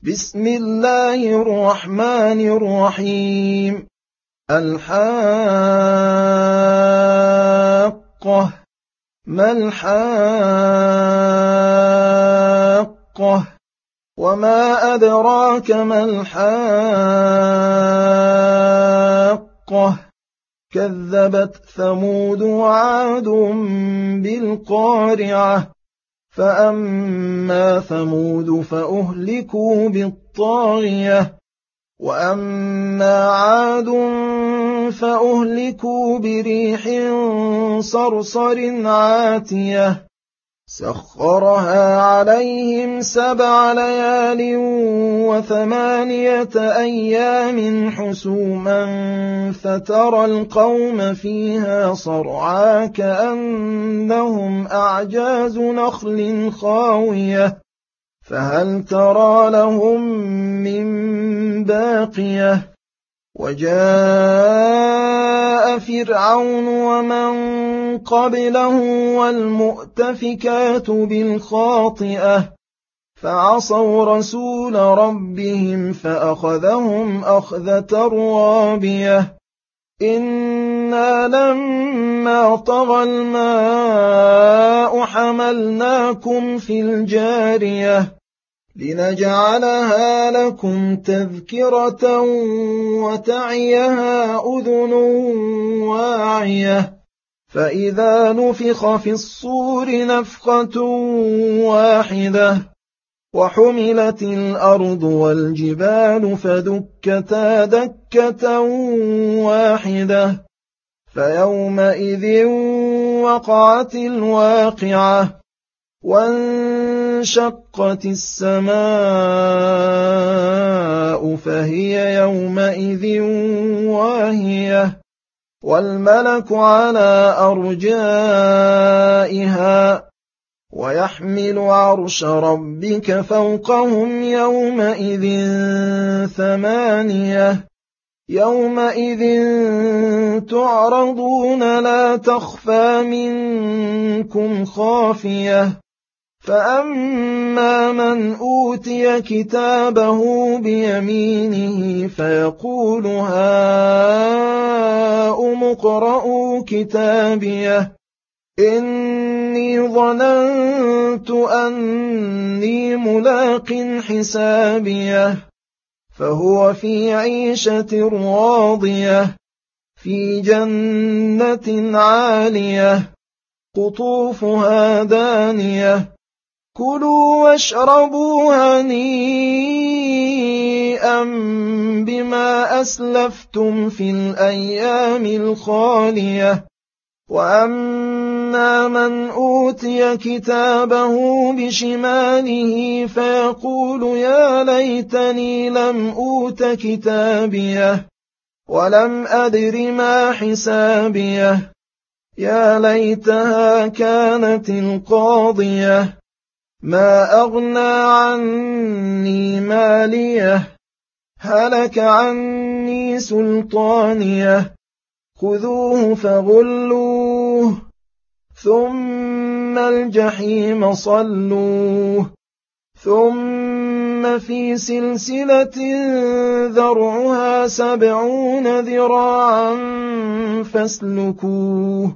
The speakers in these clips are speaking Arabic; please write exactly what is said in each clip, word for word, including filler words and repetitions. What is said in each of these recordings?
بسم الله الرحمن الرحيم. الحاقة. ما الحاقة؟ وما أدراك ما الحاقة؟ كذبت ثمود وعاد بالقارعة. فأما ثمود فأهلكوا بالطاغية، وأما عاد فأهلكوا بريح صرصر عاتية سخرها عليهم سبع ليال وثمانية أيام حسوما فترى القوم فيها صرعى كأنهم أعجاز نخل خاوية فهل ترى لهم من باقية. وجاء فرعون ومن قبله والمؤتفكات بالخاطئة فعصوا رسول ربهم فأخذهم أخذة رابية. إنا لما طغى الماء حملناكم في الجارية لنجعلها لكم تذكرة وتعيها أذن واعية. فإذا نفخ في الصور نفخة واحدة وحملت الأرض والجبال فدكتا دكة واحدة فيومئذ وقعت الواقعة وانشقت السماء فهي يومئذ واهية والملك على أرجائها ويحمل عرش ربك فوقهم يومئذ ثمانية. يومئذ تعرضون لا تخفى منكم خافية. فأما من أوتي كتابه بيمينه فيقول هاؤم اقرءوا كتابيه إني ظننت أني ملاق حسابيه فهو في عيشة راضية في جنة عالية قطوفها دانية. كلوا واشربوا هنيئا بما أسلفتم في الأيام الخالية. وأما من أوتي كتابه بشماله فيقول يا ليتني لم أوت كتابيه ولم أدر ما حسابيه يا ليتها كانت القاضية ما أغنى عني ماليه هلك عني سلطانيه خذوه فغلوه ثم الجحيم صلوه ثم في سلسلة ذرعها سبعون ذراعا فاسلكوه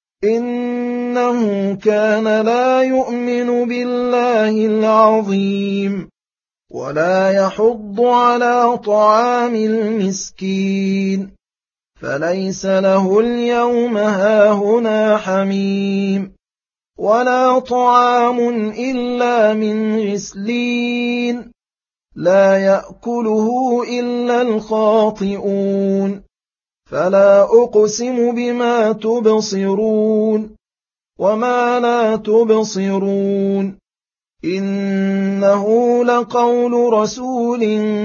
إنه كان لا يؤمن بالله العظيم ولا يحض على طعام المسكين فليس له اليوم هاهنا حميم ولا طعام إلا من غسلين لا يأكله إلا الخاطئون. فلا أقسم بما تبصرون وما لا تبصرون إنه لقول رسول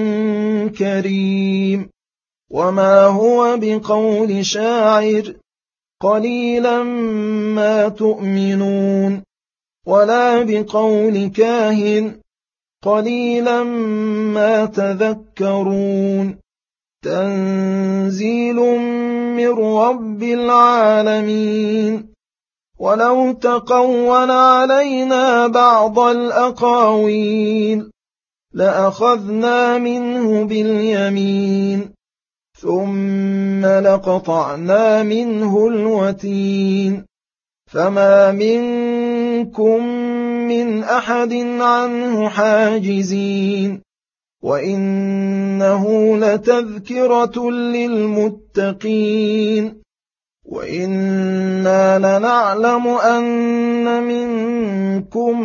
كريم وما هو بقول شاعر قليلا ما تؤمنون ولا بقول كاهن قليلا ما تذكرون. تنزيل من رب العالمين. ولو تقول علينا بعض الأقاويل لأخذنا منه باليمين ثم لقطعنا منه الوتين فما منكم من أحد عنه حاجزين وإنه لتذكرة للمتقين وإنا لنعلم أن منكم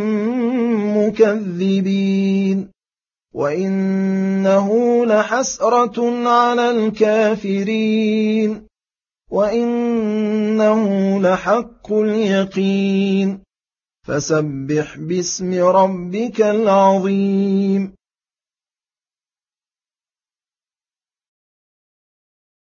مكذبين وإنه لحسرة على الكافرين وإنه لحق اليقين فسبح باسم ربك العظيم